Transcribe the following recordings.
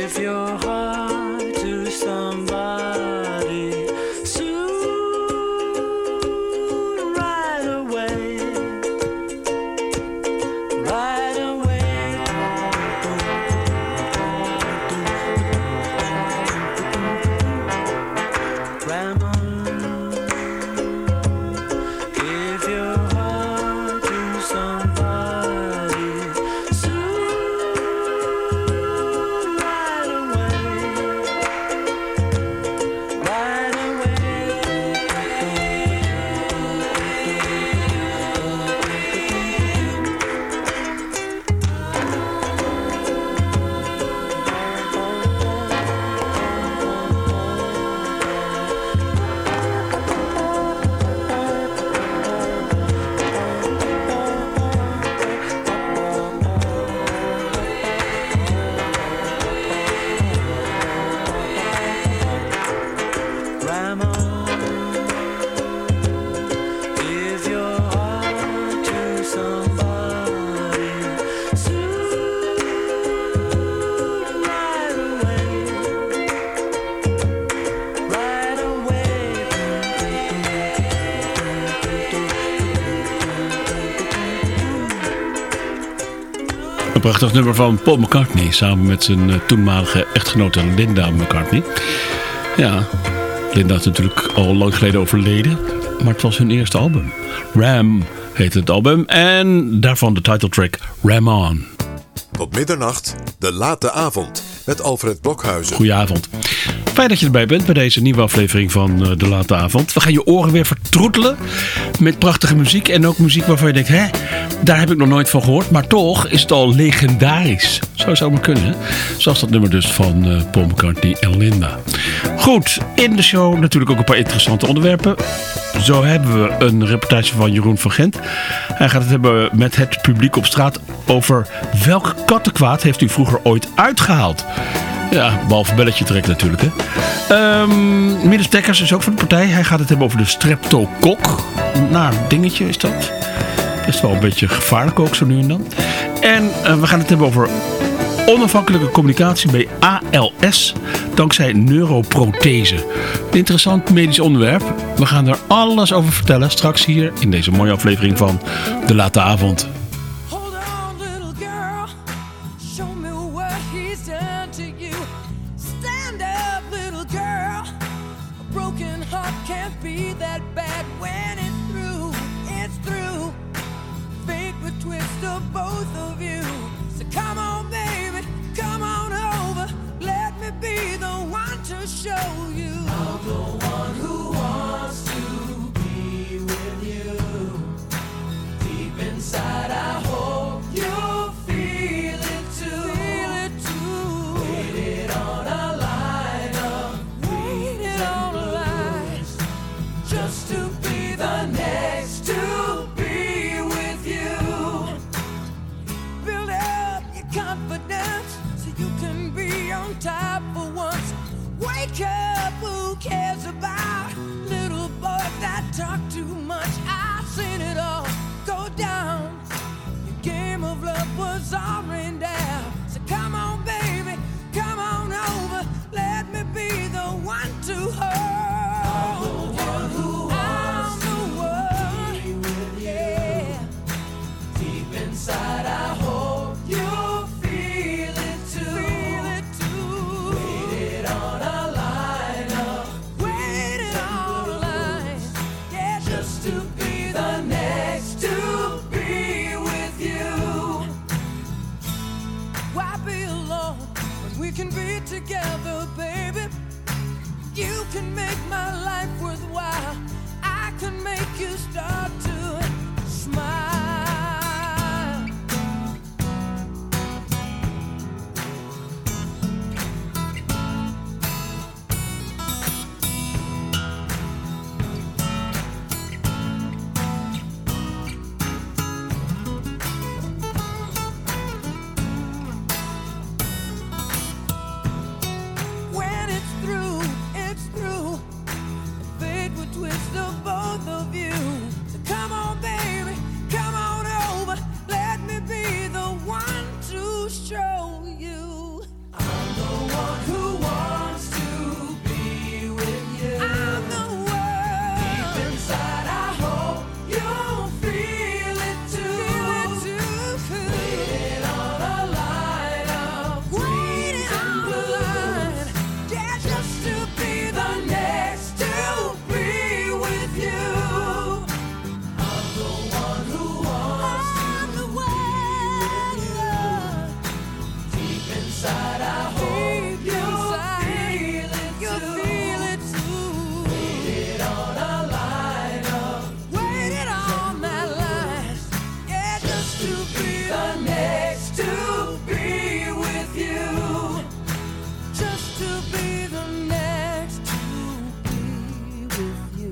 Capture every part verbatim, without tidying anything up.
Give your heart to somebody soon, right away, right away. Grandma, give your heart to somebody soon, right away, right Grandma, give your heart to somebody soon, right away, right away. Een prachtig nummer van Paul McCartney samen met zijn uh, toenmalige echtgenote Linda McCartney. Ja, Linda is natuurlijk al lang geleden overleden, maar het was hun eerste album. Ram heet het album en daarvan de titeltrack Ram On. Tot middernacht, de late avond, met Alfred Blokhuizen. Goedenavond. Fijn dat je erbij bent bij deze nieuwe aflevering van uh, de late avond. We gaan je oren weer vertroetelen met prachtige muziek en ook muziek waarvan je denkt, hè, daar heb ik nog nooit van gehoord, maar toch is het al legendarisch. Zou zou maar kunnen, hè? Zoals dat nummer dus van uh, Paul McCartney en Linda. Goed, in de show natuurlijk ook een paar interessante onderwerpen. Zo hebben we een reportage van Jeroen van Gent. Hij gaat het hebben met het publiek op straat over welk kattenkwaad heeft u vroeger ooit uitgehaald. Ja, behalve belletje trek natuurlijk, hè. Um, Midas Dekkers is ook van de partij. Hij gaat het hebben over de streptokok. Nou, dingetje is dat. Best wel een beetje gevaarlijk ook zo nu en dan. En uh, we gaan het hebben over onafhankelijke communicatie bij A L S dankzij neuroprothese. Een interessant medisch onderwerp. We gaan er alles over vertellen straks hier in deze mooie aflevering van De Late Avond. Twist of both of you. So come on, baby, come inside. I hope you feel it too. Waited on a line up, waited on that line. Yeah, just to be the next to be with you. Just to be the next to be with you.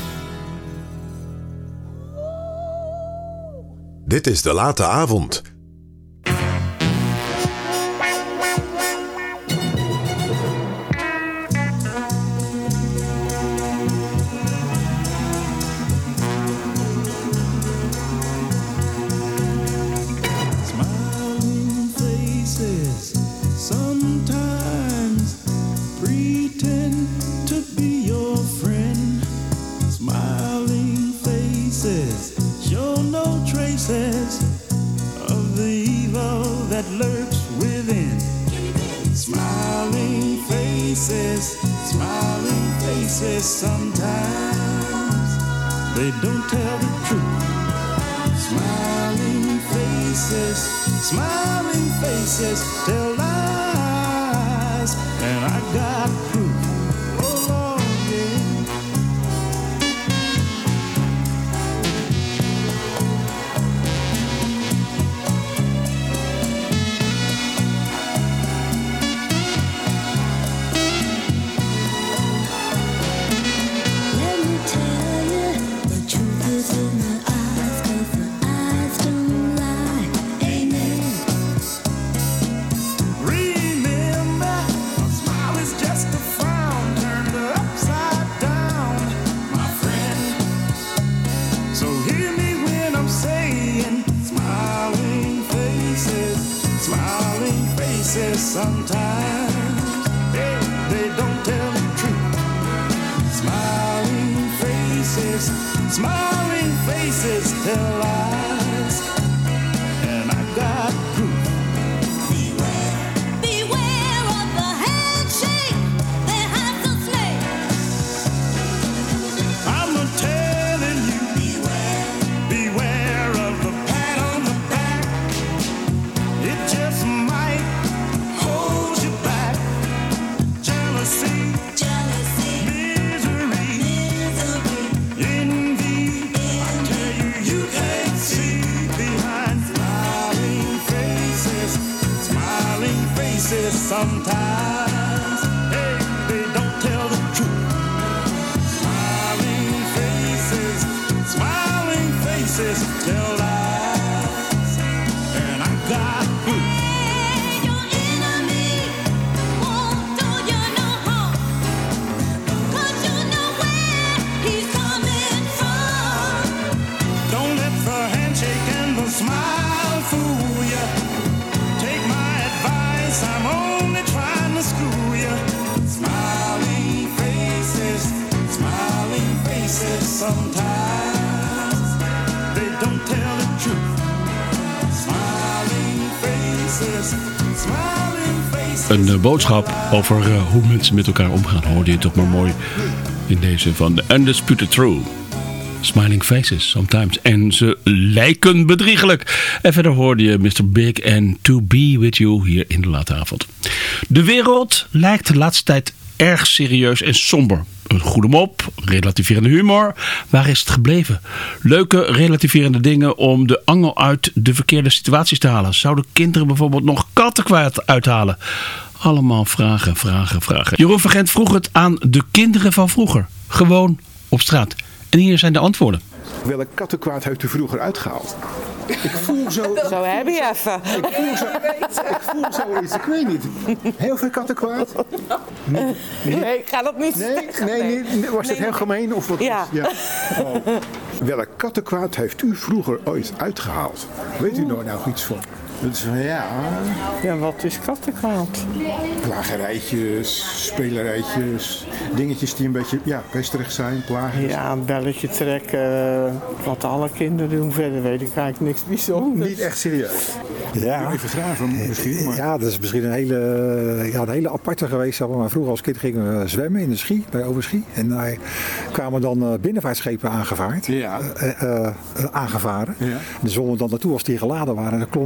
Dit is De Late Avond. Smiling faces sometimes pretend to be your friend. Smiling faces show no traces of the evil that lurks within. Smiling faces, smiling faces sometimes they don't tell the truth. Smiling faces, smiling faces tell lies, and I got proof. Oh Lord, yeah. Let me tell you, the truth is in the eyes, 'cause the eyes don't lie. Amen. Remember, a smile is just a frown turned upside down, my friend. So hear me when I'm saying, smiling faces, smiling faces sometimes, hey, they don't tell the truth. Smiling faces, smiling faces tell lies, and I got proof. Beware of the handshake that has a snake. I'm a telling you, beware, beware of the pat on the back. It just might hold you back. Jealousy, Jealousy, misery, misery, envy. I tell you, you can't see behind smiling faces, smiling faces sometimes. Hey, they don't tell the truth. Smiling faces, smiling faces tell lies, and I got proof. Hey, your enemy won't do you no harm, 'cause you know where he's coming from. Don't let the handshake and the smile fool you. Take my advice, I'm only trying to school you. Smiling faces, smiling faces sometimes they don't tell the truth. Smiling faces, smiling faces. Een uh, boodschap over uh, hoe mensen met elkaar omgaan. Hoorde je toch maar mooi in deze van The Undisputed Truth. Smiling faces sometimes. En ze lijken bedriegelijk. En verder hoorde je mister Big en To Be With You hier in De Late Avond. De wereld lijkt de laatste tijd erg serieus en somber. Een goede mop, relativerende humor. Waar is het gebleven? Leuke relativerende dingen om de angel uit de verkeerde situaties te halen. Zouden kinderen bijvoorbeeld nog kattenkwaad uithalen? Allemaal vragen, vragen, vragen. Jeroen van Gent vroeg het aan de kinderen van vroeger. Gewoon op straat. En hier zijn de antwoorden. Welk kattenkwaad heeft u vroeger uitgehaald? Ik voel zo... Zo heb je even. Ik voel, zo, ik voel zoiets, ik weet niet. Heel veel kattenkwaad? Nee, Nee, ik ga dat niet nee, zeggen. nee, nee. Was het heel gemeen? Of wat? Ja. ja. Oh. Welk kattenkwaad heeft u vroeger ooit uitgehaald? Weet u nou nog iets van? Dat is van ja, Ja, wat is kattenkwaad? plagerijtjes, spelerijtjes, dingetjes die een beetje ja, pesterig zijn, plagers. Ja, een belletje trekken, wat alle kinderen doen. Verder weet ik eigenlijk niks bijzonders. Niet echt serieus. Ja. Even graven misschien. Maar... Ja, dat is misschien een hele, ja, een hele aparte geweest. Maar vroeger als kind gingen we zwemmen in de Schie, bij Overschie. En daar kwamen dan binnenvaartschepen aangevaard. Ja. Uh, uh, uh, aangevaren. Ja. En zwommen dan naartoe als die geladen waren. En dan klommen we dan op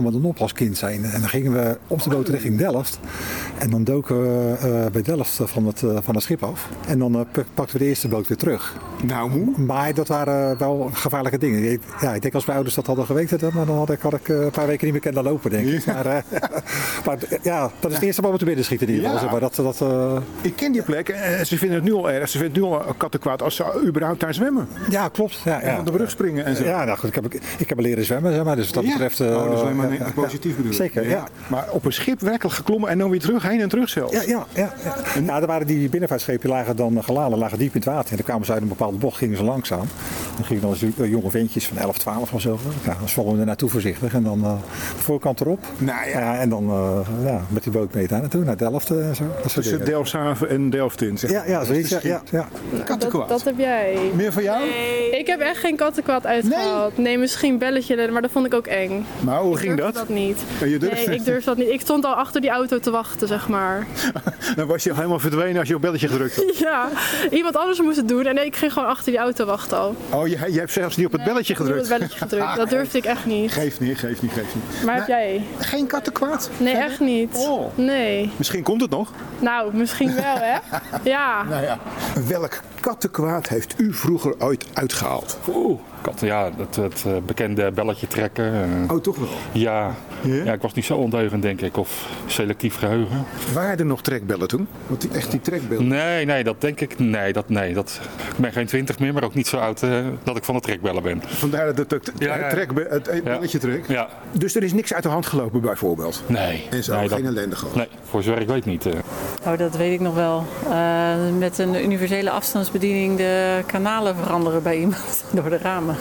als kind zijn. En dan gingen we op de boot richting Delft. En dan doken we uh, bij Delft van het, uh, van het schip af. En dan uh, pakten we de eerste boot weer terug. Nou, hoe? Maar dat waren wel gevaarlijke dingen. Ik, ja, ik denk als mijn ouders dat hadden geweten, maar dan had ik, had ik uh, een paar weken niet meer kunnen lopen, denk ik. Ja. Maar, uh, maar ja, dat is het eerste wat we te binnen schieten in ieder geval. Ja. Maar dat, dat, uh... Ik ken die plek en ze vinden het nu al erg. Ze vinden het nu al kattenkwaad als ze überhaupt daar zwemmen. Ja, klopt. Ja, En ja. op de brug springen en zo. Ja, nou goed, ik heb, ik heb leren zwemmen, zeg maar, dus wat dat Ja. betreft... Uh, oh, dat is alleen maar ja, ja, positief ja, bedoeld. Zeker, ja. Maar op een schip werkelijk geklommen en dan weer terug, heen en terug zelfs. Ja, ja, ja, ja. Nou, er waren die binnenvaartschepen lagen dan geladen, lagen diep in het water. En dan kwamen ze uit een bepaalde bocht, gingen ze langzaam. Dan gingen dan eens jonge ventjes van elf, twaalf of zo. Ja, dan zwommen we er naartoe voorzichtig en dan uh, de voorkant erop. Nou ja. Ja, en dan uh, ja, met die boot mee daar naartoe, naar Delft uh, en zo. Dat soort Tussen dingen. Delfshaven en Delftin. Zeg. Ja, ja, zoiets. Ja, ja, ja. Kattenkwaad. Dat, dat heb jij. Meer van jou? Ik heb echt geen kattenkwaad uitgehaald. Nee, misschien belletje, maar dat vond ik ook eng. Maar hoe Ik ging durfde dat? dat niet. Ja, je durfde Nee, het. ik durf dat niet. Ik stond al achter die auto te wachten, zeg maar. Dan was je helemaal verdwenen als je op belletje gedrukt had. Ja, iemand anders moest het doen en nee, ik ging gewoon achter die auto wachten al. Oh, je, je hebt zelfs niet op het belletje Ik heb gedrukt? op het belletje gedrukt. Dat durfde ik echt niet. Geeft niet, geeft niet, geeft niet. Maar heb jij? Geen kattenkwaad? Nee, echt niet. Oh. Nee. Misschien komt het nog. Nou, misschien wel, hè? Ja. Nou ja. Welk kattenkwaad heeft u vroeger ooit uitgehaald? Oeh, katten, ja, het, het eh, bekende belletje trekken. eh, Oh, toch wel? ja. Ja? ja, ik was niet zo ondeugend, denk ik. Of selectief geheugen. Waren er nog trekbellen toen? Want die, echt die trekbellen. Nee, nee, dat denk ik. Nee, dat, nee dat, ik ben geen twintig meer, maar ook niet zo oud eh, dat ik van de trekbellen ben. Vandaar dat het, het, Ja, ja. trekbe- het belletje trek. Ja, Dus er is niks uit de hand gelopen bijvoorbeeld? nee. En zo, nee, geen dat, ellende gehad? nee, voor zover ik weet niet. eh. Oh, dat weet ik nog wel. Uh, met een universele afstandsbediening de kanalen veranderen bij iemand door de ramen.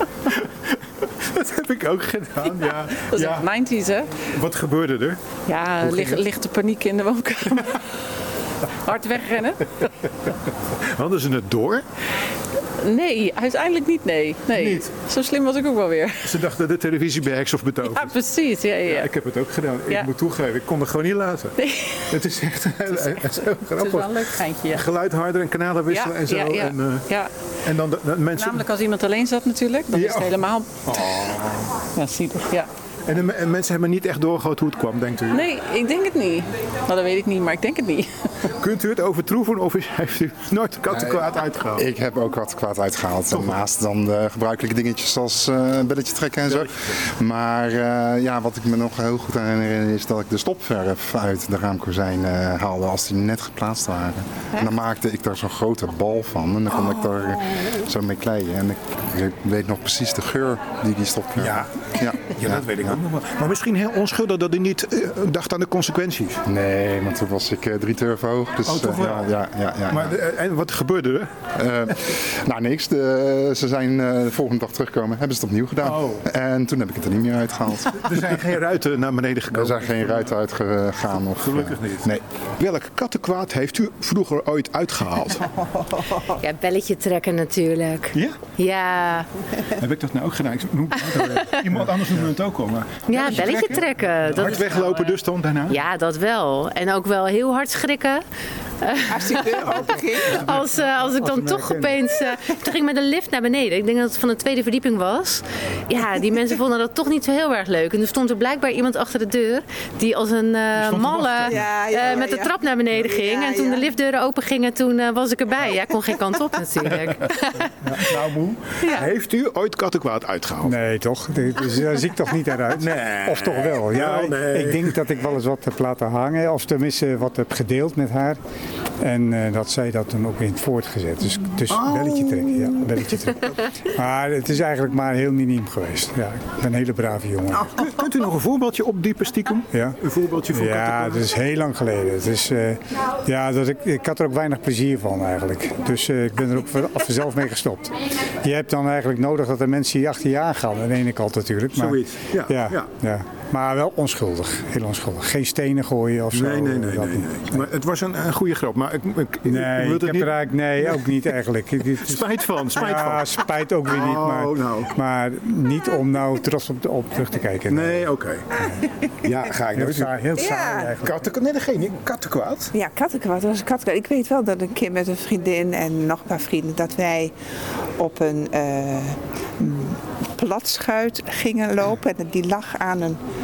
Dat heb ik ook gedaan, ja. Dat is ja. echt negentig, hè? Wat gebeurde er? Ja, ging lig, het? lichte paniek in de woonkamer. Hard wegrennen? Hadden ze het door? Nee, uiteindelijk niet, nee. nee. Niet? Zo slim was ik ook wel weer. Ze dachten de televisie bij heks of betoverd. Ja, precies. Ja, ja. Ja, ik heb het ook gedaan. Ja. Ik moet toegeven, ik kon het gewoon niet laten. Nee. Het is echt heel, heel Het is grappig. wel een leuk geintje, ja. Geluid harder en kanalen wisselen Ja, en zo. ja, ja. En, uh, ja. en dan de, de mensen. Namelijk als iemand alleen zat natuurlijk, dan Ja. is het helemaal... Ja, zielig, ja. En, de, en mensen hebben niet echt doorgehad hoe het kwam, denkt u? Nee, ik denk het niet. Nou, dat weet ik niet, maar ik denk het niet. Kunt u het overtroeven of is, heeft u nooit kattenkwaad uitgehaald? Ik heb ook kattenkwaad uitgehaald. En naast dan de gebruikelijke dingetjes zoals uh, een belletje trekken en zo. Maar uh, ja, wat ik me nog heel goed herinner is dat ik de stopverf uit de raamkozijn uh, haalde als die net geplaatst waren. Hè? En dan maakte ik daar zo'n grote bal van en dan kon ik daar uh, zo mee kleien. En ik, ik weet nog precies de geur die die stopverf Ja. Ja. Ja, dat weet ik ook nog wel. Maar misschien heel onschuldig dat u niet uh, dacht aan de consequenties. Nee, want toen was ik uh, drie turven hoog. Dus, Oh, toch uh, wel? ja, ja, ja, ja, Maar de, en wat gebeurde er? Uh, nou, niks. De, ze zijn uh, de volgende dag teruggekomen, hebben ze het opnieuw gedaan. Oh. En toen heb ik het er niet meer uitgehaald. Er zijn geen ruiten naar beneden gekomen. Er zijn geen ruiten uitgegaan. Of, Gelukkig uh, niet. Nee. Welk kattenkwaad heeft u vroeger ooit uitgehaald? Ja, belletje trekken natuurlijk. Ja? Ja, Heb ik dat nou ook gedaan? Ik noem het, uh, iemand anders noemde het ook al. Maar ja belletje trekken. Dat Hard is weglopen wel, eh, dus dan daarna? Ja, dat wel. En ook wel heel hard schrikken. Als die deur open ging. Als, uh, als ik dan toch opeens... Uh, toen ging ik met de lift naar beneden. Ik denk dat het van de tweede verdieping was. Ja, die mensen vonden dat toch niet zo heel erg leuk. En toen stond er blijkbaar iemand achter de deur... die als een uh, malle Ja, ja, uh, met de ja. trap naar beneden ging. Ja, en toen ja. de liftdeuren open gingen, toen uh, was ik erbij. Ja, ik kon geen kant op natuurlijk. Ja, nou, moe. Ja. Heeft u ooit kattenkwaad uitgehaald? Nee, toch? Dus daar zie ik toch niet eruit? Nee. Of toch wel? Ja, Wel, nee. ik denk dat ik wel eens wat heb laten hangen. Of tenminste wat heb gedeeld met haar. En uh, dat zij dat dan ook in voortgezet. Dus, dus Oh. belletje trekken. Ja, belletje trekken. Maar het is eigenlijk maar heel miniem geweest. Ja, ik ben een hele brave jongen. Nou, kun- kunt u nog een voorbeeldje opdiepen stiekem? Ja. Een voorbeeldje van Ja, kattenkwaad? dat is heel lang geleden. Het is, uh, ja, dat ik, ik had er ook weinig plezier van eigenlijk. Dus uh, ik ben er ook voor- zelf mee gestopt. Je hebt dan eigenlijk nodig dat de mensen die achter je aangaan. Aan de ene kant natuurlijk. Maar, Zoiets, ja, Ja, ja. ja. Maar wel onschuldig. Heel onschuldig. Geen stenen gooien of zo. Nee, nee, nee, Dat nee, niet. nee. Maar het was een, een goede grap. Maar ik, ik, ik Nee, wil ik het heb niet... er eigenlijk, nee, ook niet eigenlijk. Het is- Spijt van, spijt ja, van. spijt ook weer niet. Maar, Oh, nou. maar niet om nou trots op, op terug te kijken. Nee, oké. Ja, ga ik Heel nooit saai, heel saai Ja. eigenlijk. Katten, nee, dat geen niet. Kattenkwaad. Ja, kattenkwaad was kattenkwaad. Ik weet wel dat een keer met een vriendin en nog een paar vrienden... dat wij op een uh, platschuit gingen lopen. En die lag aan een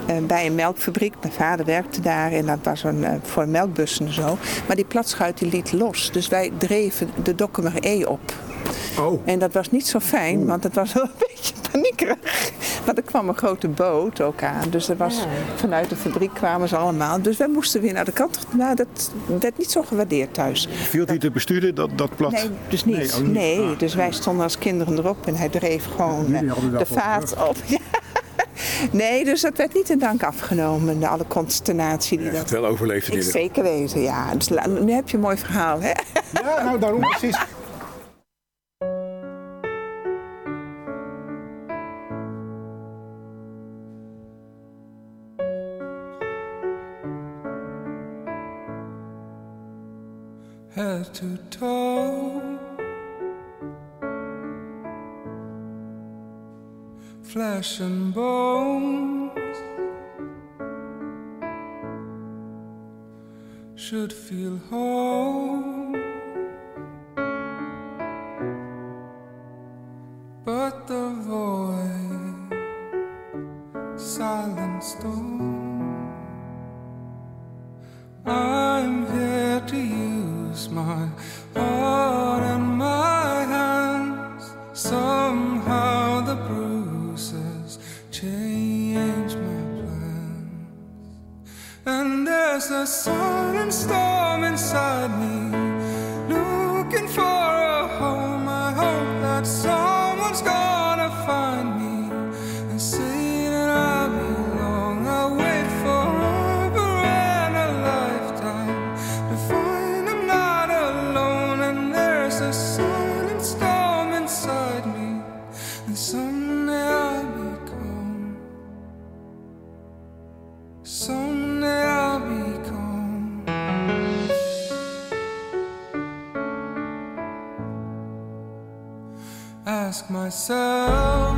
uh, bij een melkfabriek. Mijn vader werkte daar en dat was een, uh, voor melkbussen en zo. Maar die platschuit die liet los. Dus wij dreven de Dokkumer E op. Oh. En dat was niet zo fijn, want het was wel een beetje paniekerig. Want er kwam een grote boot ook aan. Dus er was, ja. Vanuit de fabriek kwamen ze allemaal. Dus wij moesten weer naar de kant. Nou, dat werd niet zo gewaardeerd thuis. Viel hij te besturen, dat, dat plat? Nee, dus niet. Nee, niet. nee ah. Dus wij stonden als kinderen erop en hij dreef gewoon uh, de vaart op. op. Ja. Nee, dus dat werd niet in dank afgenomen, alle consternatie die ja, dat... Het wel overleefd in Ik zeker weten, ja. Dus nu heb je een mooi verhaal, hè? Ja, nou daarom precies. Head to toe, flesh and bones, should feel whole, but the void, silent stone. I'm here to use my heart and my hands. Somehow the bruises change my plans. And there's a silent storm inside me, looking for a home. I hope that someone's gonna find me and say that I belong. I wait forever and a lifetime to find I'm not alone. And there's a silent storm inside me, and someday I'll become, someday I'll become. Ask myself,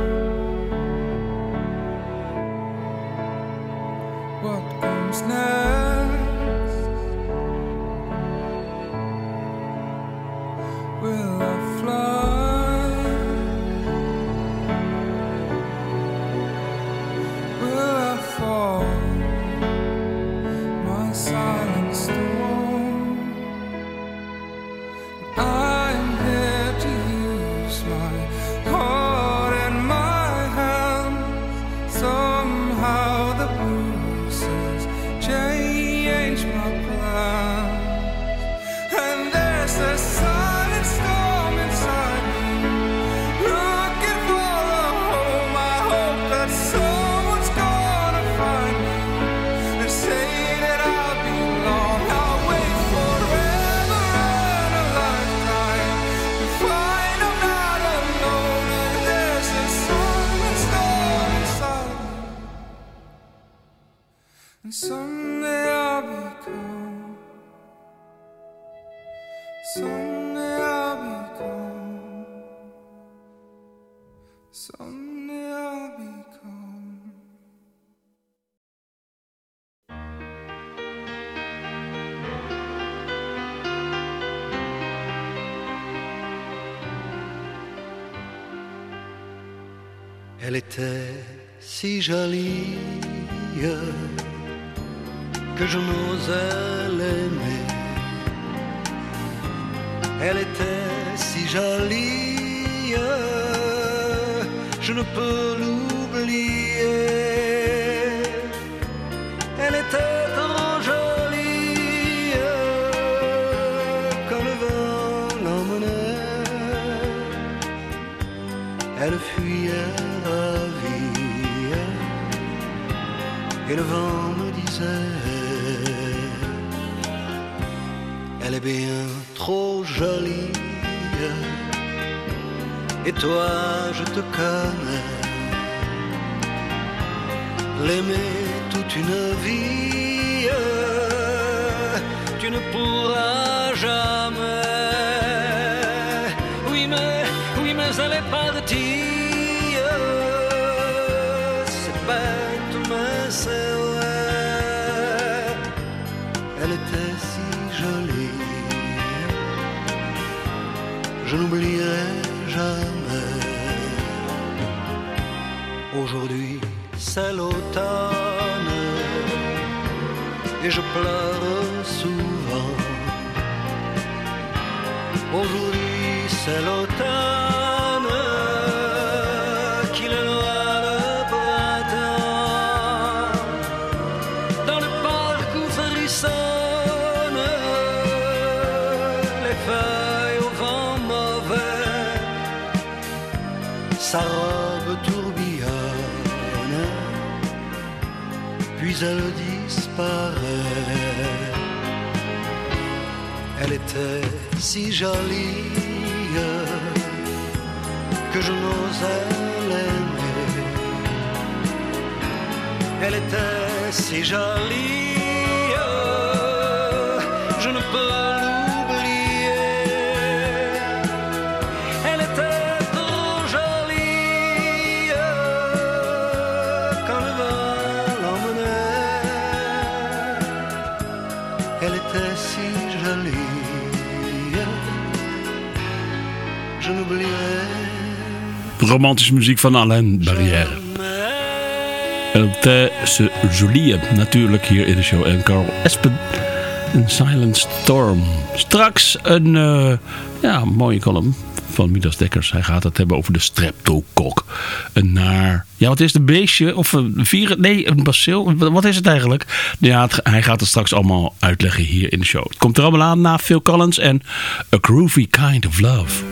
what comes next? Will I fly? Will I fall? My silent storm. I'm here to use my heart and my hands. Somehow the bruises change my plans. And there's a silent storm inside me, looking for a home. I hope that someone's gonna find me and say that I belong. I'll wait forever and a lifetime to find I'm not alone. And there's a silent storm inside me, and someday I'll become, someday I'll become, someday I'll become. Elle était si jolie que je n'osais l'aimer. Elle était si jolie, je ne peux l'oublier. Elle était trop jolie, quand le vent l'emmenait. Elle fuyait la vie, et le vent me disait, elle est bien trop jolie, et toi je te connais. L'aimer toute une vie, tu ne pourras jamais. Oui mais, oui mais elle est partie, c'est bête mais c'est vrai. Elle était si jolie, je n'oublierai jamais. Aujourd'hui c'est l'automne et je pleure souvent. Aujourd'hui c'est l'automne qui le noie le printemps. Dans le parc où frissonnent les feuilles au vent mauvais, sa robe tourbillonne, puis elle disparaît. Elle était si jolie que je n'osais l'aimer. Elle était si jolie, je ne peux l'oublier. Elle était trop jolie quand le vent l'emmenait. Elle était si jolie, je n'oublierai. Romantische muziek van Alain Barrière. En c'est Jolie natuurlijk hier in de show. En Carl Espen, een Silent Storm. Straks een uh, ja, mooie column van Midas Dekkers. Hij gaat het hebben over de streptokok. Een naar... Ja, wat is het, een beestje? Of een vieren? Nee, een bacil? Wat is het eigenlijk? Ja, het, hij gaat het straks allemaal uitleggen hier in de show. Het komt er allemaal aan na Phil Collins en A Groovy Kind of Love.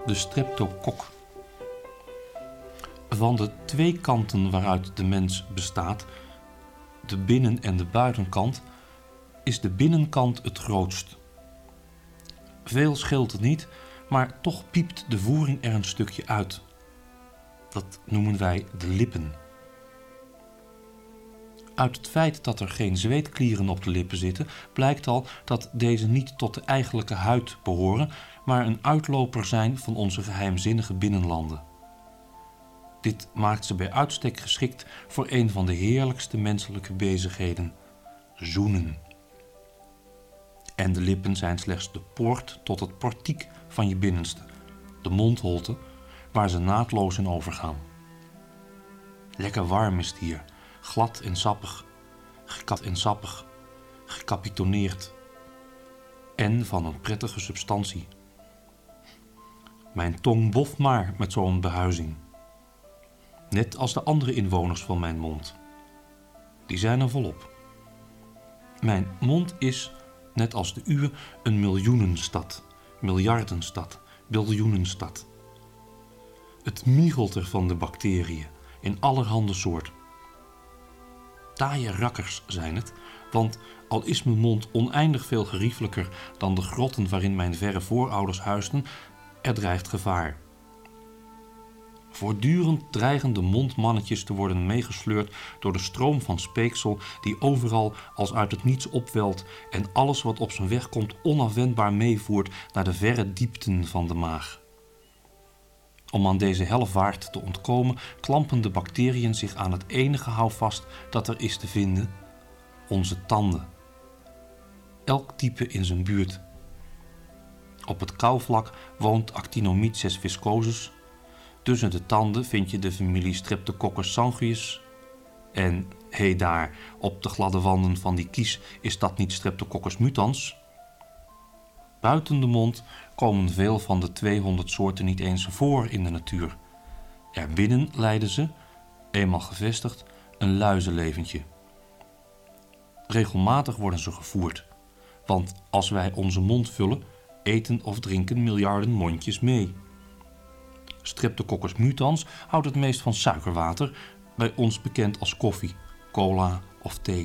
de streptokok. Van de twee kanten waaruit de mens bestaat, de binnen- en de buitenkant, is de binnenkant het grootst. Veel scheelt het niet, maar toch piept de voering er een stukje uit. Dat noemen wij de lippen. Uit het feit dat er geen zweetklieren op de lippen zitten, blijkt al dat deze niet tot de eigenlijke huid behoren, maar een uitloper zijn van onze geheimzinnige binnenlanden. Dit maakt ze bij uitstek geschikt voor een van de heerlijkste menselijke bezigheden: zoenen. En de lippen zijn slechts de poort tot het portiek van je binnenste, de mondholte, waar ze naadloos in overgaan. Lekker warm is het hier, glad en sappig, gekat en sappig, gekapitoneerd en van een prettige substantie. Mijn tong boft maar met zo'n behuizing. Net als de andere inwoners van mijn mond. Die zijn er volop. Mijn mond is, net als de uwe, een miljoenenstad, miljardenstad, biljoenenstad. Het miegelt er van de bacteriën in allerhande soorten. Taaie rakkers zijn het, want al is mijn mond oneindig veel geriefelijker dan de grotten waarin mijn verre voorouders huisden, er dreigt gevaar. Voortdurend dreigen de mondmannetjes te worden meegesleurd door de stroom van speeksel die overal als uit het niets opwelt en alles wat op zijn weg komt onafwendbaar meevoert naar de verre diepten van de maag. Om aan deze hellevaart te ontkomen, klampen de bacteriën zich aan het enige houvast dat er is te vinden: onze tanden. Elk type in zijn buurt. Op het kauwvlak woont Actinomyces viscosus. Tussen de tanden vind je de familie Streptococcus sanguis. En, hé daar, op de gladde wanden van die kies is dat niet Streptococcus mutans? Buiten de mond komen veel van de tweehonderd soorten niet eens voor in de natuur. Erbinnen leiden ze, eenmaal gevestigd, een luizenleventje. Regelmatig worden ze gevoerd, want als wij onze mond vullen, eten of drinken miljarden mondjes mee. Streptococcus mutans houdt het meest van suikerwater, bij ons bekend als koffie, cola of thee.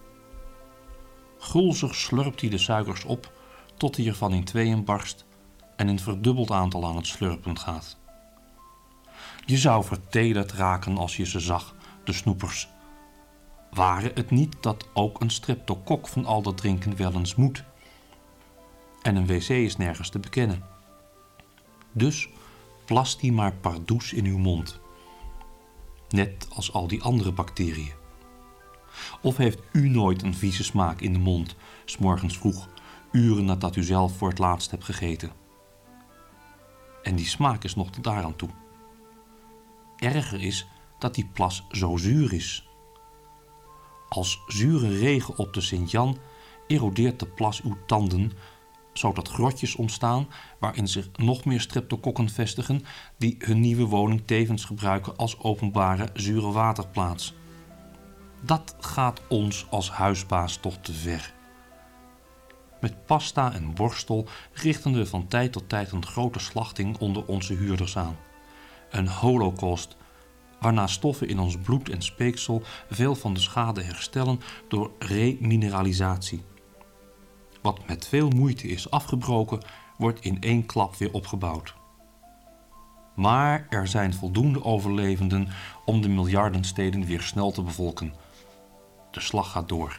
Gulzig slurpt hij de suikers op tot hij ervan in tweeën barst en een verdubbeld aantal aan het slurpen gaat. Je zou vertederd raken als je ze zag, de snoepers. Ware het niet dat ook een streptokok van al dat drinken wel eens moet? En een wc is nergens te bekennen. Dus plast die maar pardoes in uw mond. Net als al die andere bacteriën. Of heeft u nooit een vieze smaak in de mond, 's morgens vroeg, uren nadat u zelf voor het laatst hebt gegeten? En die smaak is nog tot daaraan toe. Erger is dat die plas zo zuur is. Als zure regen op de Sint-Jan erodeert de plas uw tanden, zodat grotjes ontstaan waarin zich nog meer streptokokken vestigen die hun nieuwe woning tevens gebruiken als openbare zure waterplaats. Dat gaat ons als huisbaas toch te ver. Met pasta en borstel richten we van tijd tot tijd een grote slachting onder onze huurders aan. Een holocaust, waarna stoffen in ons bloed en speeksel veel van de schade herstellen door remineralisatie. Wat met veel moeite is afgebroken, wordt in één klap weer opgebouwd. Maar er zijn voldoende overlevenden om de miljardensteden weer snel te bevolken. De slag gaat door.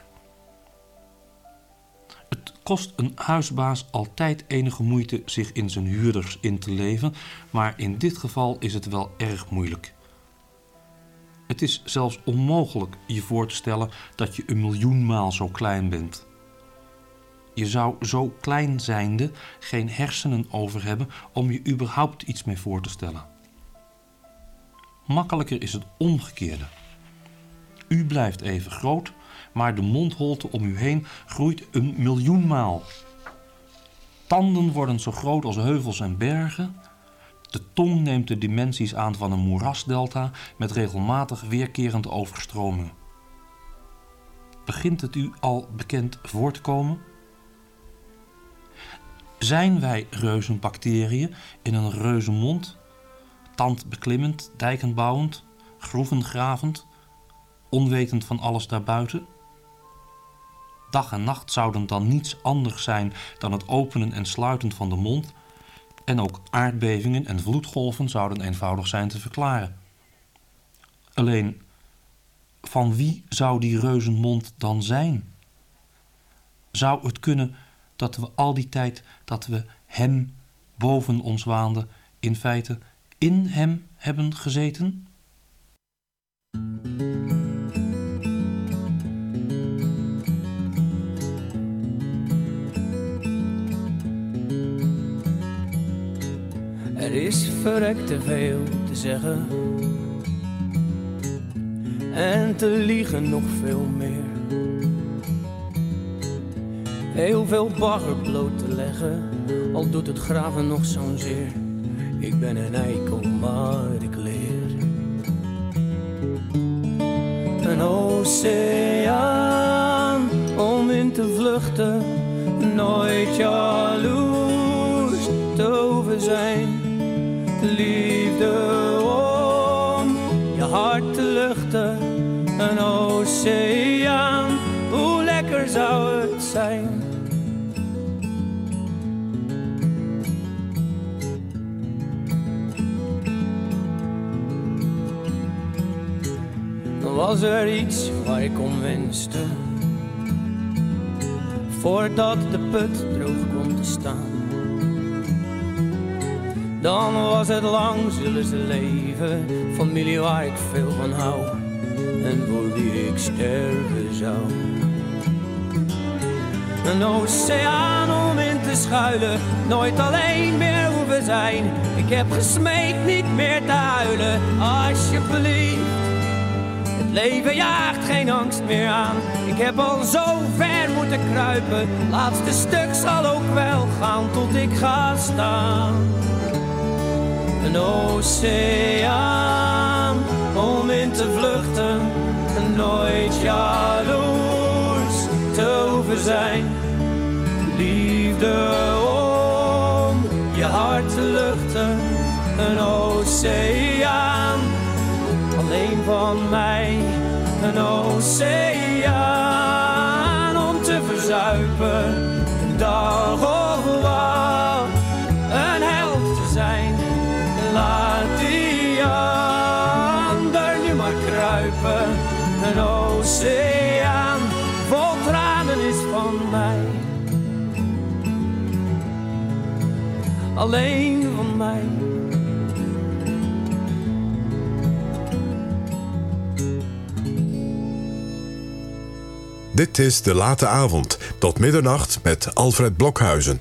Het kost een huisbaas altijd enige moeite zich in zijn huurders in te leven, maar in dit geval is het wel erg moeilijk. Het is zelfs onmogelijk je voor te stellen dat je een miljoenmaal zo klein bent. Je zou zo klein zijnde geen hersenen over hebben om je überhaupt iets mee voor te stellen. Makkelijker is het omgekeerde. U blijft even groot, maar de mondholte om u heen groeit een miljoenmaal. Tanden worden zo groot als heuvels en bergen. De tong neemt de dimensies aan van een moerasdelta met regelmatig weerkerende overstromingen. Begint het u al bekend voor te komen? Zijn wij reuzenbacteriën in een reuzenmond, tandbeklimmend, dijken bouwend, groeven gravend, onwetend van alles daarbuiten? Dag en nacht zouden dan niets anders zijn dan het openen en sluiten van de mond, en ook aardbevingen en vloedgolven zouden eenvoudig zijn te verklaren. Alleen, van wie zou die reuzenmond dan zijn? Zou het kunnen dat we al die tijd dat we hem boven ons waanden, in feite in hem hebben gezeten? Er is verrekt te veel te zeggen en te liegen nog veel meer. Heel veel bagger bloot te leggen, al doet het graven nog zo'n zeer. Ik ben een eikel, maar ik leer. Een oceaan om in te vluchten, nooit jaloers te hoeven zijn. Liefde om je hart te luchten, een oceaan, hoe lekker zou het zijn. Dan was er iets waar ik om wenste, voordat de put droog kwam te staan. Dan was het lang, zullen ze leven, familie waar ik veel van hou en voor wie ik sterven zou. Een oceaan om in te schuilen, nooit alleen meer hoeven zijn. Ik heb gesmeekt niet meer te huilen, alsjeblieft. Het leven jaagt geen angst meer aan, ik heb al zo ver moeten kruipen. Laatste stuk zal ook wel gaan tot ik ga staan. Een oceaan om in te vluchten, nooit jaloers te hoeven zijn. Liefde om je hart te luchten, een oceaan alleen van mij. Een oceaan om te verzuipen, een dag of wat, een held te zijn. Laat die ander nu maar kruipen. Een oceaan vol tranen is van mij. Alleen van mij. Dit is De Late Avond, tot middernacht met Alfred Blokhuizen.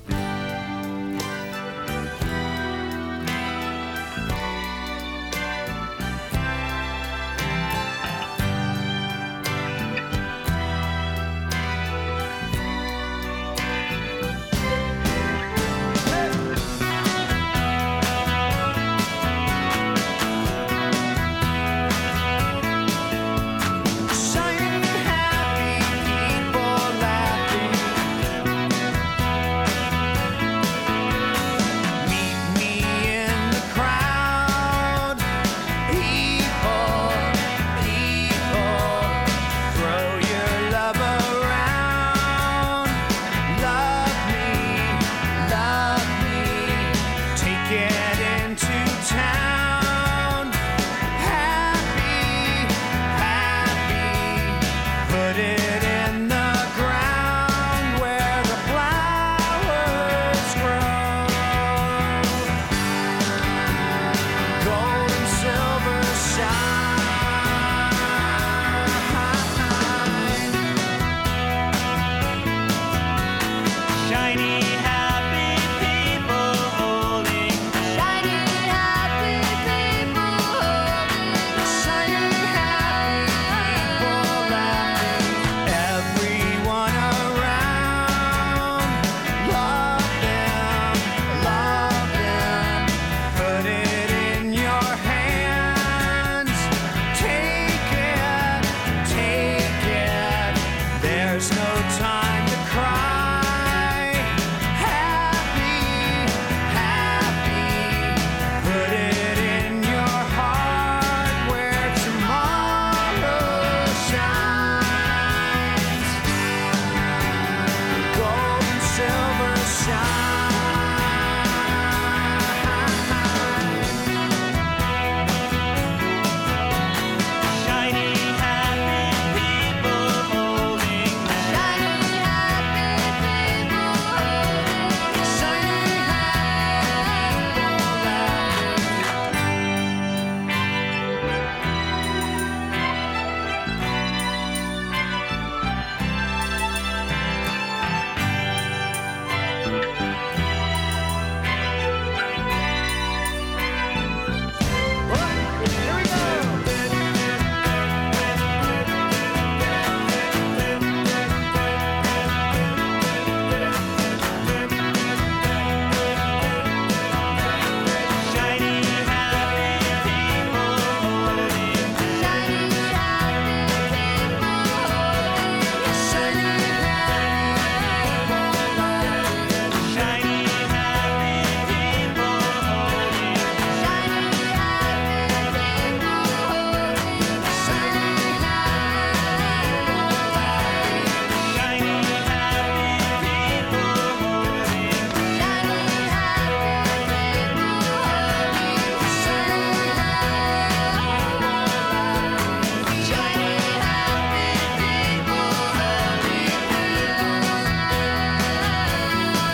Shiny, happy people holding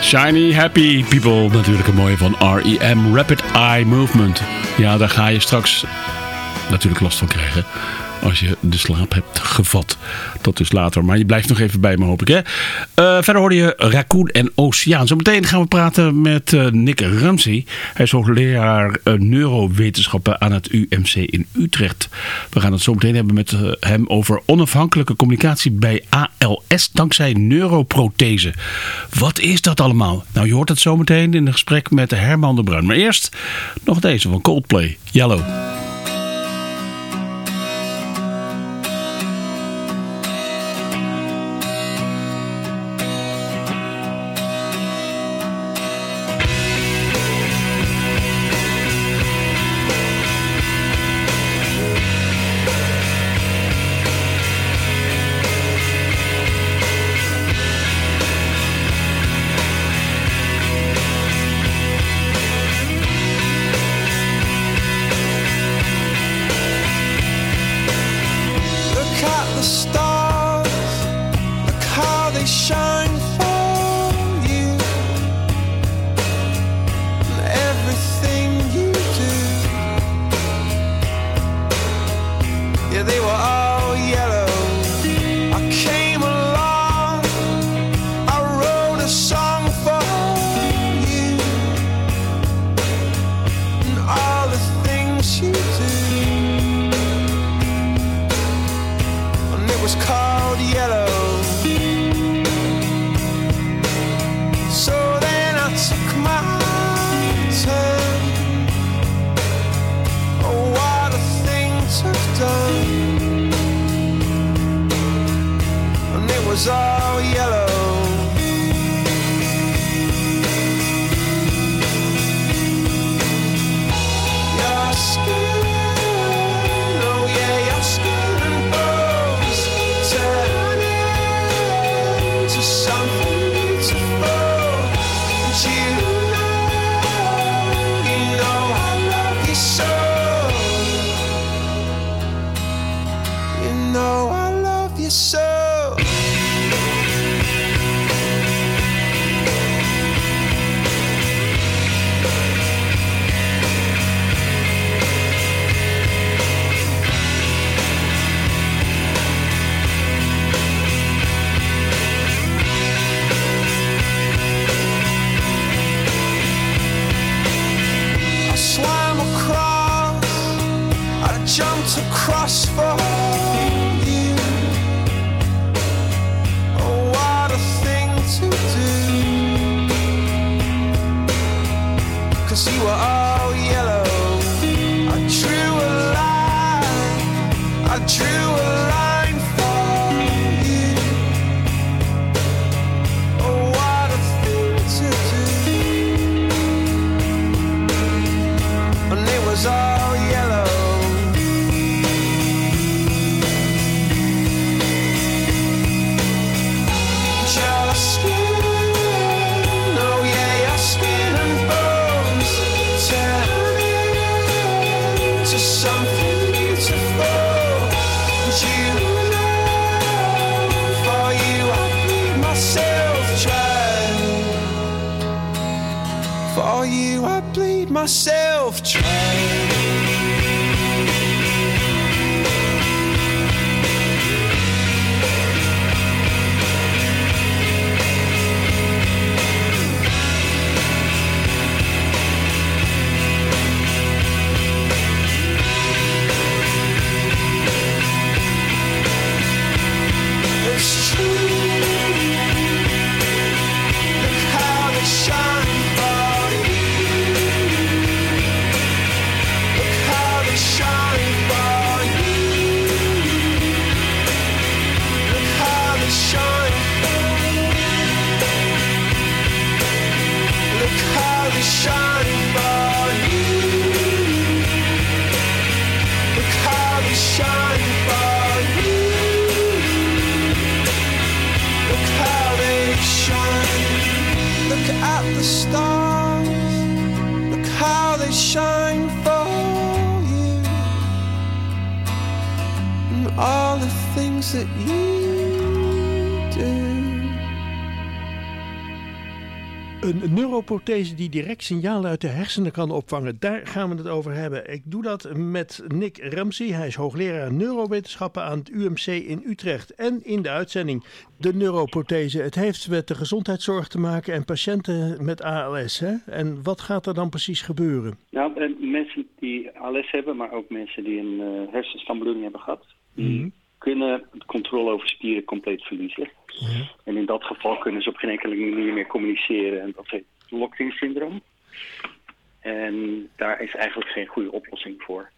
Shiny Happy People. Natuurlijk een mooie van R E M, Rapid Eye Movement. Ja, daar ga je straks natuurlijk last van krijgen als je de slaap hebt gevat. Dat is later, maar je blijft nog even bij me, hoop ik. Hè? Uh, verder hoorde je Raccoon en Oceaan. Zometeen gaan we praten met uh, Nick Ramsey. Hij is hoogleraar uh, neurowetenschappen aan het U M C in Utrecht. We gaan het zo meteen hebben met uh, hem over onafhankelijke communicatie bij A L S dankzij neuroprothese. Wat is dat allemaal? Nou, je hoort het zo meteen in een gesprek met Herman de Bruin. Maar eerst nog deze van Coldplay, Yellow. Myself trying. It's true. Look how they shine for you. Look how they shine for you. Look how they shine for you. Look how they shine for you. Look how they shine for you. Look how they shine. Look at the stars. Look how they shine for you. And all the things that you do. Een neuroprothese die direct signalen uit de hersenen kan opvangen. Daar gaan we het over hebben. Ik doe dat met Nick Ramsey. Hij is hoogleraar neurowetenschappen aan het U M C in Utrecht. En in de uitzending de neuroprothese. Het heeft met de gezondheidszorg te maken en patiënten met A L S. Hè? En wat gaat er dan precies gebeuren? Nou, eh, mensen die A L S hebben, maar ook mensen die een uh, hersenstammbloeding hebben gehad, die mm-hmm. kunnen de controle over spieren compleet verliezen. Ja. En in dat geval kunnen ze op geen enkele manier meer communiceren. En dat heet locked-in-syndroom. En daar is eigenlijk geen goede oplossing voor.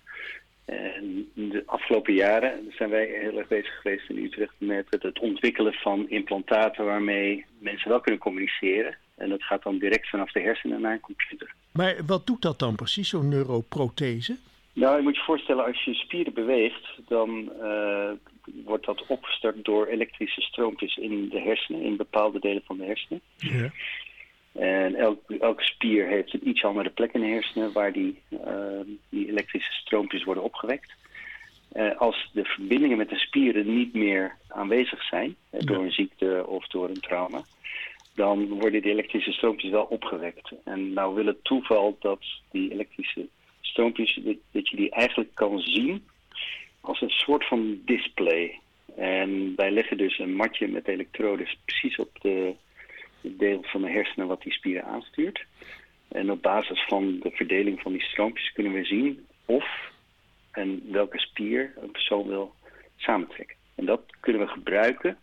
En de afgelopen jaren zijn wij heel erg bezig geweest in Utrecht met het ontwikkelen van implantaten waarmee mensen wel kunnen communiceren. En dat gaat dan direct vanaf de hersenen naar een computer. Maar wat doet dat dan precies, zo'n neuroprothese? Nou, je moet je voorstellen, als je spieren beweegt, dan uh, wordt dat opgestart door elektrische stroompjes in de hersenen, in bepaalde delen van de hersenen. Ja. En elk, elke spier heeft een iets andere plek in de hersenen waar die, uh, die elektrische stroompjes worden opgewekt. Uh, als de verbindingen met de spieren niet meer aanwezig zijn, ja. door een ziekte of door een trauma, dan worden die elektrische stroompjes wel opgewekt. En nou wil het toeval dat die elektrische stroompjes, dat, dat je die eigenlijk kan zien als een soort van display. En wij leggen dus een matje met elektrodes precies op de, het deel van de hersenen wat die spieren aanstuurt. En op basis van de verdeling van die stroompjes kunnen we zien of en welke spier een persoon wil samentrekken. En dat kunnen we gebruiken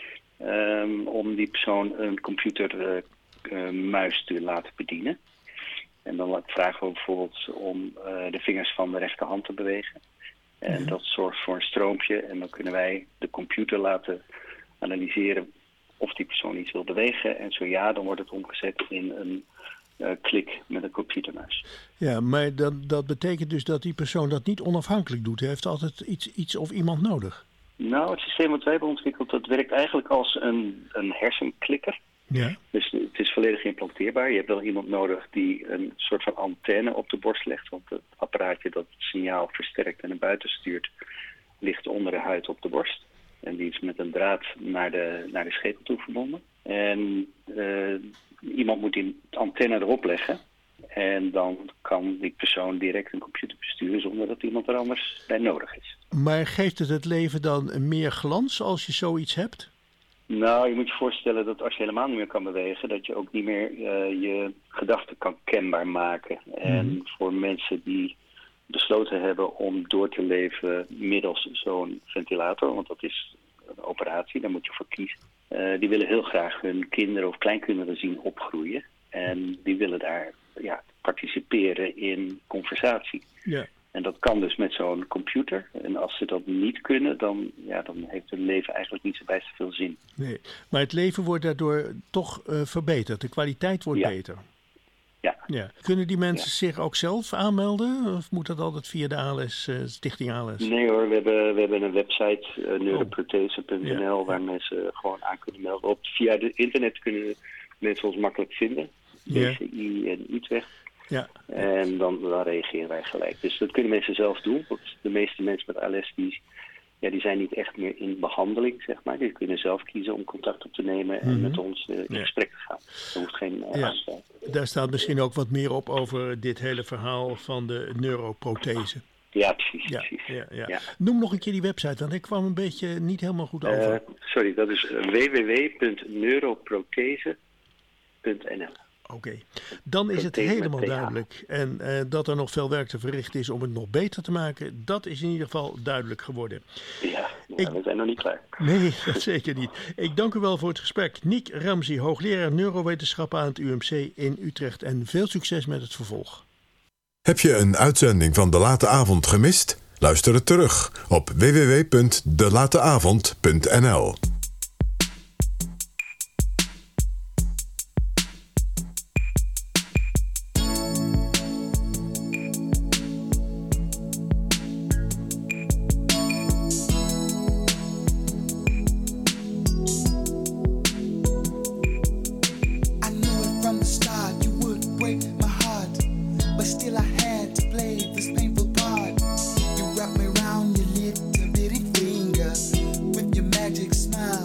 um, om die persoon een computermuis uh, uh, te laten bedienen. En dan vragen we bijvoorbeeld om uh, de vingers van de rechterhand te bewegen. En dat zorgt voor een stroompje. En dan kunnen wij de computer laten analyseren of die persoon iets wil bewegen. En zo ja, dan wordt het omgezet in een uh, klik met een computermuis. Ja, maar dat, dat betekent dus dat die persoon dat niet onafhankelijk doet. Hij heeft altijd iets, iets of iemand nodig. Nou, het systeem wat wij hebben ontwikkeld, dat werkt eigenlijk als een, een hersenklikker. Ja. Dus het is volledig implanteerbaar. Je hebt wel iemand nodig die een soort van antenne op de borst legt. Want het apparaatje dat het signaal versterkt en naar buiten stuurt, ligt onder de huid op de borst. En die is met een draad naar de, naar de schedel toe verbonden. En uh, iemand moet die antenne erop leggen. En dan kan die persoon direct een computer besturen zonder dat iemand er anders bij nodig is. Maar geeft het het leven dan meer glans als je zoiets hebt? Nou, je moet je voorstellen dat als je helemaal niet meer kan bewegen, dat je ook niet meer uh, je gedachten kan kenbaar maken. Mm. En voor mensen die besloten hebben om door te leven middels zo'n ventilator, want dat is een operatie, daar moet je voor kiezen. Uh, die willen heel graag hun kinderen of kleinkinderen zien opgroeien. En die willen daar ja, participeren in conversatie. Ja. En dat kan dus met zo'n computer. En als ze dat niet kunnen, dan, ja, dan heeft het leven eigenlijk niet zo bijster veel zin. Nee, maar het leven wordt daardoor toch uh, verbeterd. De kwaliteit wordt ja. beter. Ja. ja. Kunnen die mensen ja. zich ook zelf aanmelden? Of moet dat altijd via de A L S, uh, Stichting A L S? Nee hoor, we hebben, we hebben een website, uh, neuroprothese punt n l, oh. ja. waar mensen gewoon aan kunnen melden. Op, via het internet kunnen mensen ons makkelijk vinden. D C I ja. en Utrecht. Ja. En dan, dan reageren wij gelijk. Dus dat kunnen mensen zelf doen. Want de meeste mensen met A L S die, ja, die zijn niet echt meer in behandeling, zeg maar. Die kunnen zelf kiezen om contact op te nemen en mm-hmm. met ons uh, in ja. gesprek te gaan. Er hoeft geen uh, ja. Daar staat misschien ook wat meer op over dit hele verhaal van de neuroprothese. Ja, precies. Ja, precies. Ja, ja. Ja. Noem nog een keer die website, want ik kwam een beetje niet helemaal goed over. Uh, sorry, dat is w w w punt neuroprothese punt n l. Oké, okay. Dan is het helemaal duidelijk. En uh, dat er nog veel werk te verrichten is om het nog beter te maken, dat is in ieder geval duidelijk geworden. Ja, ja ik... we zijn nog niet klaar. Nee, dat zeker niet. Ik dank u wel voor het gesprek. Nick Ramsey, hoogleraar neurowetenschappen aan het U M C in Utrecht. En veel succes met het vervolg. Heb je een uitzending van De Late Avond gemist? Luister het terug op w w w punt de late avond punt n l. Smile.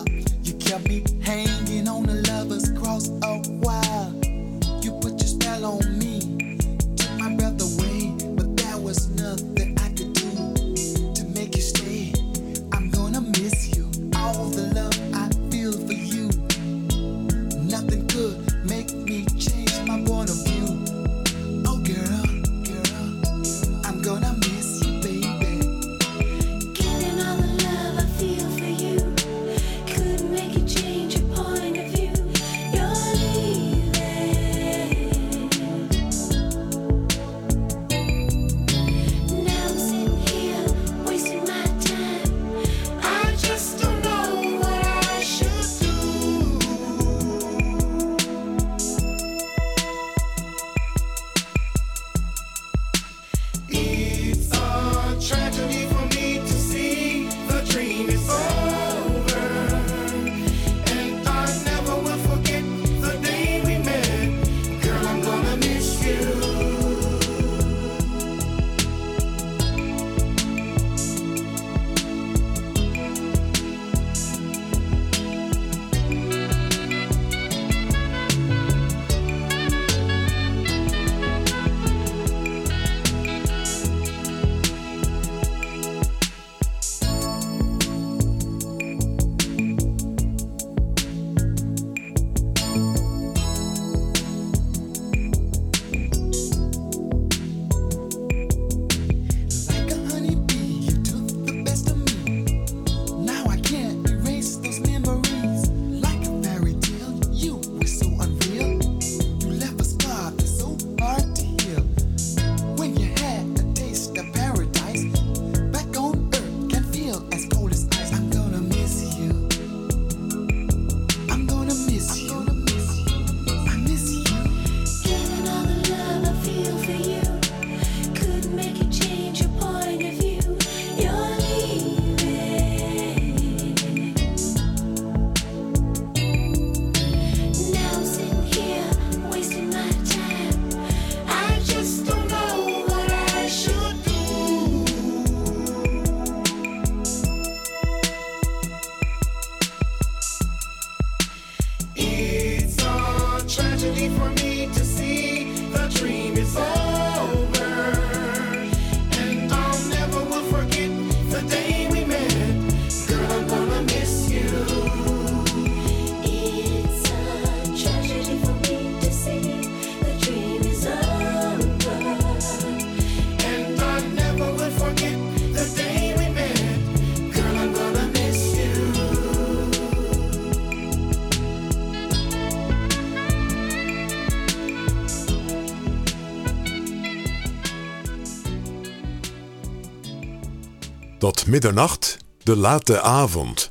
Tot middernacht, de late avond.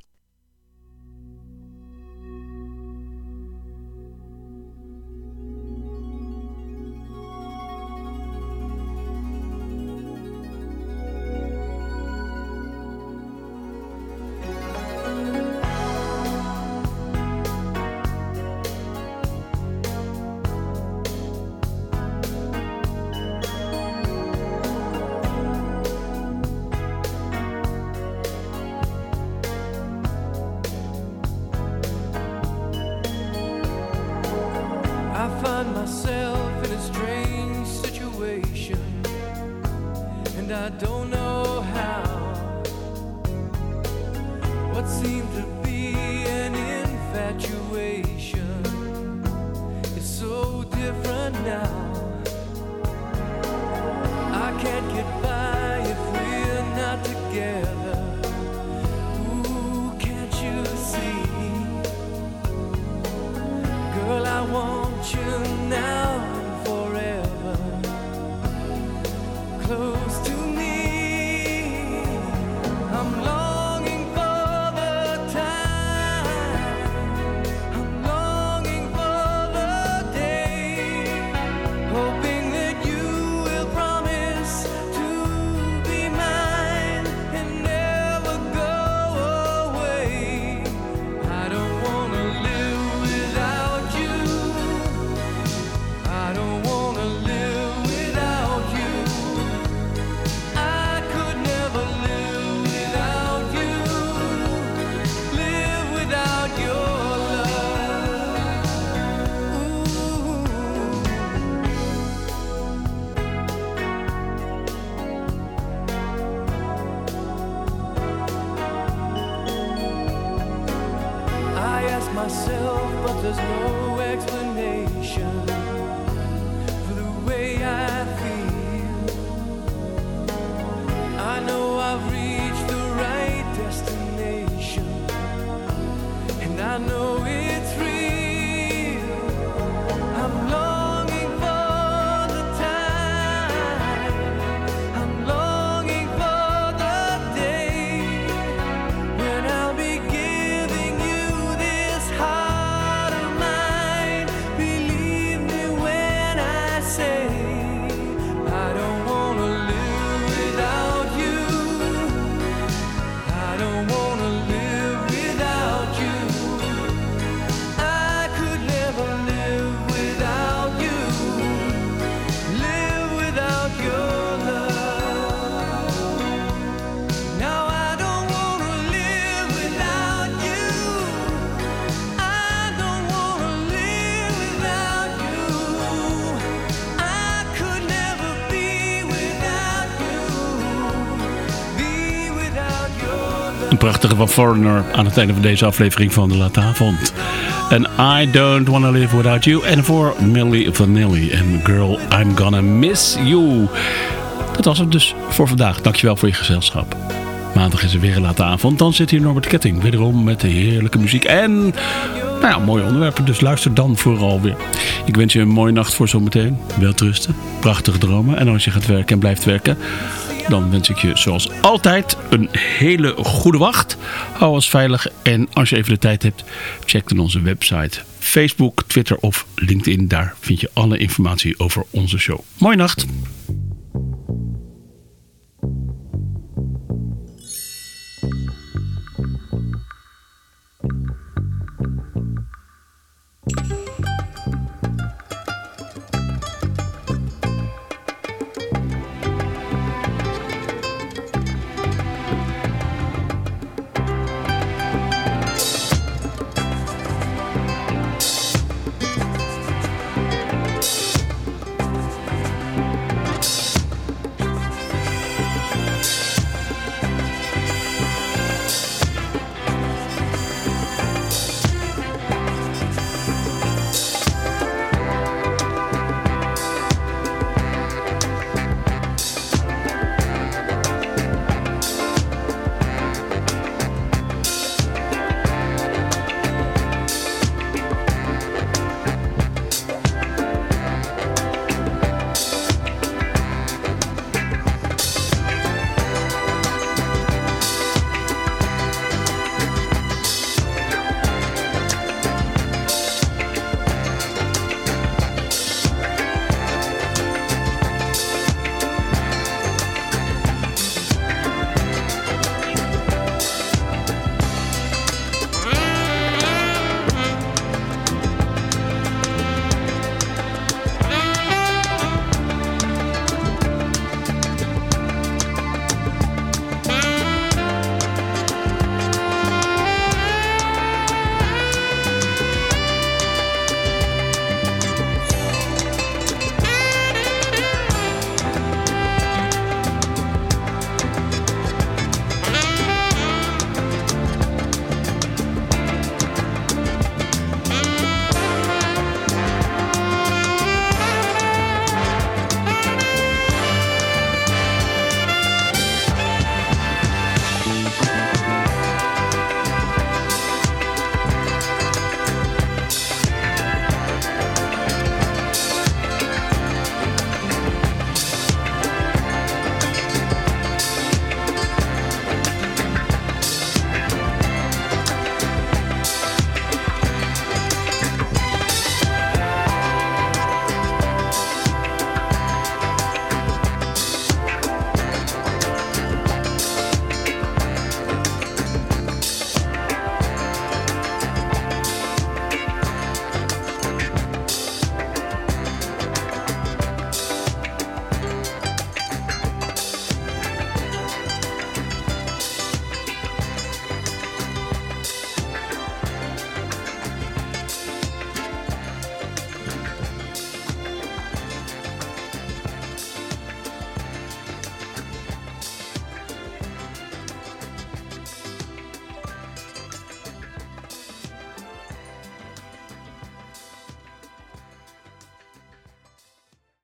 I find myself in a strange situation, and I don't know how. What seemed to be an infatuation is so different now. I can't get by if we're not together. Ooh, can't you see? Girl, I want you now and forever, close to me. I'm longing for the time, I'm longing for the day, hoping that you will promise to be mine and never go away. I don't wanna live without you, I don't wanna live without you. I could never live without you, live without your love. Ooh. I ask myself, but there's no explanation for the way I feel. I know I've reached the right destination, and I know it's real. I'm longing for the time, I'm longing for the day when I'll be giving you this heart of mine. Believe me when I say I don't wanna live without you, I don't wanna live without you. I could never live without you, live without your love. Now I don't wanna live without you, I don't wanna live without you. I could never be without you, be without your love. Een prachtige van Foreigner aan het einde van deze aflevering van de Late Avond. En I Don't Wanna Live Without You. En voor Milli Vanilli en Girl, I'm Gonna Miss You. Dat was het dus voor vandaag. Dankjewel voor je gezelschap. Maandag is er weer een Late Avond. Dan zit hier Norbert Ketting wederom met de heerlijke muziek. En nou ja, mooie onderwerpen. Dus luister dan vooral weer. Ik wens je een mooie nacht voor zometeen. Welterusten. Prachtige dromen. En als je gaat werken en blijft werken, dan wens ik je zoals altijd een hele goede wacht. Hou ons veilig. En als je even de tijd hebt, check dan onze website. Facebook, Twitter of LinkedIn. Daar vind je alle informatie over onze show. Mooie nacht.